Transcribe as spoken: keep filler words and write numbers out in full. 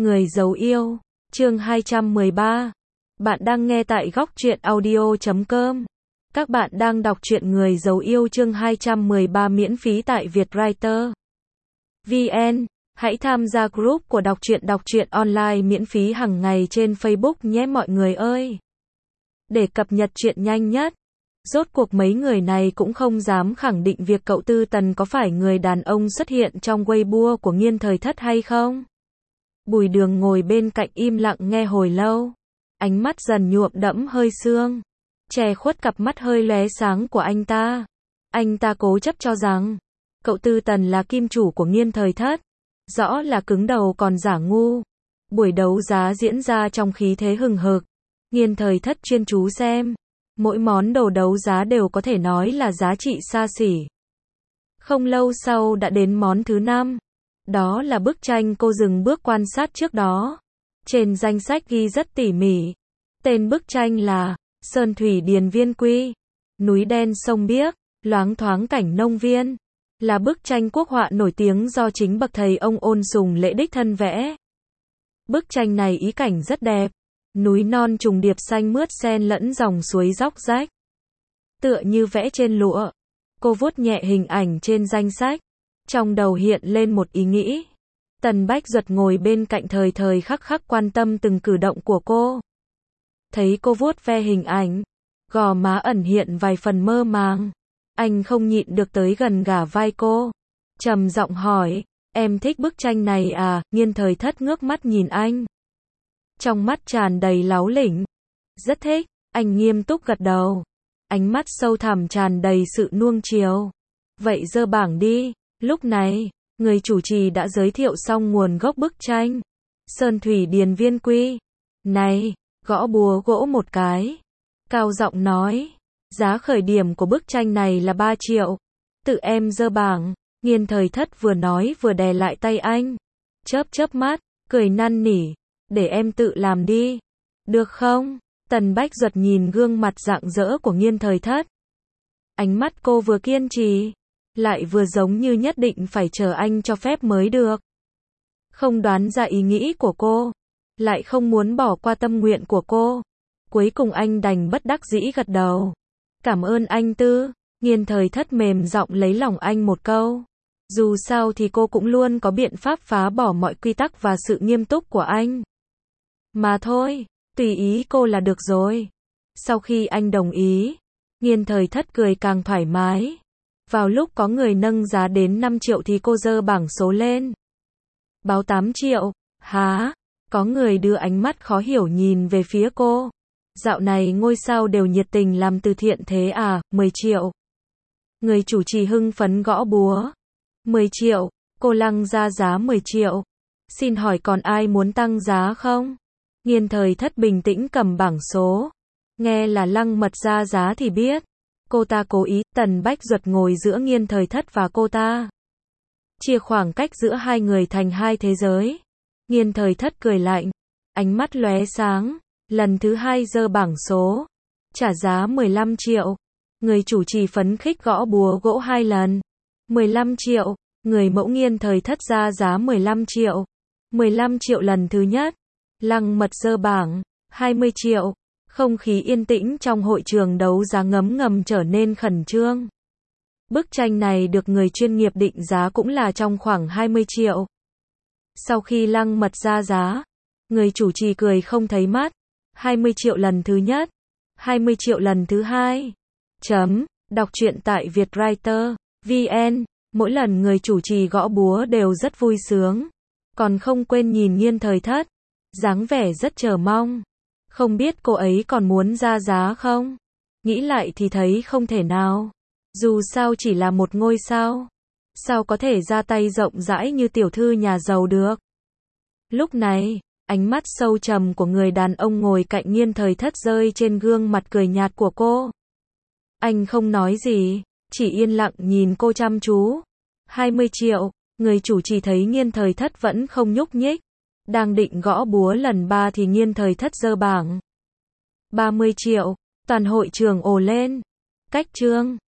Người giấu yêu, chương hai trăm mười ba. Bạn đang nghe tại góc truyện audio chấm com. Các bạn đang đọc truyện Người giấu yêu chương hai trăm mười ba miễn phí tại Vietwriter vê en. Hãy tham gia group của đọc truyện đọc truyện online miễn phí hàng ngày trên Facebook nhé mọi người ơi. Để cập nhật truyện nhanh nhất. Rốt cuộc mấy người này cũng không dám khẳng định việc cậu Tư Tần có phải người đàn ông xuất hiện trong Weibo của Nghiên Thời Thất hay không. Bùi Đường ngồi bên cạnh im lặng nghe hồi lâu. Ánh mắt dần nhuộm đẫm hơi sương. Che khuất cặp mắt hơi lóe sáng của anh ta. Anh ta cố chấp cho rằng cậu Tư Tần là kim chủ của Nghiên Thời Thất. Rõ là cứng đầu còn giả ngu. Buổi đấu giá diễn ra trong khí thế hừng hực. Nghiên Thời Thất chuyên chú xem. Mỗi món đồ đấu giá đều có thể nói là giá trị xa xỉ. Không lâu sau đã đến món thứ năm. Đó là bức tranh cô dừng bước quan sát trước đó. Trên danh sách ghi rất tỉ mỉ. Tên bức tranh là Sơn Thủy Điền Viên Quy. Núi đen sông biếc, loáng thoáng cảnh nông viên. Là bức tranh quốc họa nổi tiếng do chính bậc thầy ông Ôn Sùng Lễ đích thân vẽ. Bức tranh này ý cảnh rất đẹp. Núi non trùng điệp xanh mướt xen lẫn dòng suối róc rách. Tựa như vẽ trên lụa. Cô vuốt nhẹ hình ảnh trên danh sách. Trong đầu hiện lên một ý nghĩ. Tần Bách Duật ngồi bên cạnh thời thời khắc khắc quan tâm từng cử động của cô. Thấy cô vuốt ve hình ảnh. Gò má ẩn hiện vài phần mơ màng. Anh không nhịn được tới gần gả vai cô. Trầm giọng hỏi. Em thích bức tranh này à? Nghiên Thời Thất ngước mắt nhìn anh. Trong mắt tràn đầy láu lỉnh. Rất thích. Anh nghiêm túc gật đầu. Ánh mắt sâu thẳm tràn đầy sự nuông chiều. Vậy giơ bảng đi. Lúc này, người chủ trì đã giới thiệu xong nguồn gốc bức tranh. Sơn Thủy Điền Viên Quy. Này, gõ búa gỗ một cái. Cao giọng nói. Giá khởi điểm của bức tranh này là ba triệu. Tự em giơ bảng. Nghiên Thời Thất vừa nói vừa đè lại tay anh. Chớp chớp mắt, cười năn nỉ. Để em tự làm đi. Được không? Tần Bách Duật nhìn gương mặt rạng rỡ của Nghiên Thời Thất. Ánh mắt cô vừa kiên trì. Lại vừa giống như nhất định phải chờ anh cho phép mới được. Không đoán ra ý nghĩ của cô. Lại không muốn bỏ qua tâm nguyện của cô. Cuối cùng anh đành bất đắc dĩ gật đầu. Cảm ơn anh Tư. Nghiên Thời Thất mềm giọng lấy lòng anh một câu. Dù sao thì cô cũng luôn có biện pháp phá bỏ mọi quy tắc và sự nghiêm túc của anh. Mà thôi, tùy ý cô là được rồi. Sau khi anh đồng ý, Nghiên Thời Thất cười càng thoải mái. Vào lúc có người nâng giá đến năm triệu thì cô giơ bảng số lên. Báo tám triệu, hả? Có người đưa ánh mắt khó hiểu nhìn về phía cô. Dạo này ngôi sao đều nhiệt tình làm từ thiện thế à? Mười triệu. Người chủ trì hưng phấn gõ búa. Mười triệu, cô lăng ra giá mười triệu. Xin hỏi còn ai muốn tăng giá không? Nghiên Thời Thất bình tĩnh cầm bảng số. Nghe là Lăng Mật ra giá thì biết. Cô ta cố ý. Tần Bách Duật ngồi giữa Nghiên Thời Thất và cô ta. Chia khoảng cách giữa hai người thành hai thế giới. Nghiên Thời Thất cười lạnh. Ánh mắt lóe sáng. Lần thứ hai giơ bảng số. Trả giá mười lăm triệu. Người chủ trì phấn khích gõ búa gỗ hai lần. mười lăm triệu. Người mẫu Nghiên Thời Thất ra giá mười lăm triệu. mười lăm triệu lần thứ nhất. Lăng Mật giơ bảng. hai mươi triệu. Không khí yên tĩnh trong hội trường đấu giá ngấm ngầm trở nên khẩn trương. Bức tranh này được người chuyên nghiệp định giá cũng là trong khoảng hai mươi triệu. Sau khi Lăng Mật ra giá, người chủ trì cười không thấy mắt. hai mươi triệu lần thứ nhất. hai mươi triệu lần thứ hai. Chấm. Đọc truyện tại Vietwriter vê en. Mỗi lần người chủ trì gõ búa đều rất vui sướng. Còn không quên nhìn Nghiên Thời Thất. Dáng vẻ rất chờ mong. Không biết cô ấy còn muốn ra giá không? Nghĩ lại thì thấy không thể nào. Dù sao chỉ là một ngôi sao. Sao có thể ra tay rộng rãi như tiểu thư nhà giàu được? Lúc này, ánh mắt sâu trầm của người đàn ông ngồi cạnh Nghiên Thời Thất rơi trên gương mặt cười nhạt của cô. Anh không nói gì, chỉ yên lặng nhìn cô chăm chú. hai mươi triệu, người chủ trì thấy Nghiên Thời Thất vẫn không nhúc nhích. Đang định gõ búa lần ba thì Nghiên Thời Thất giơ bảng. ba mươi triệu, toàn hội trường ồ lên. Cách chương.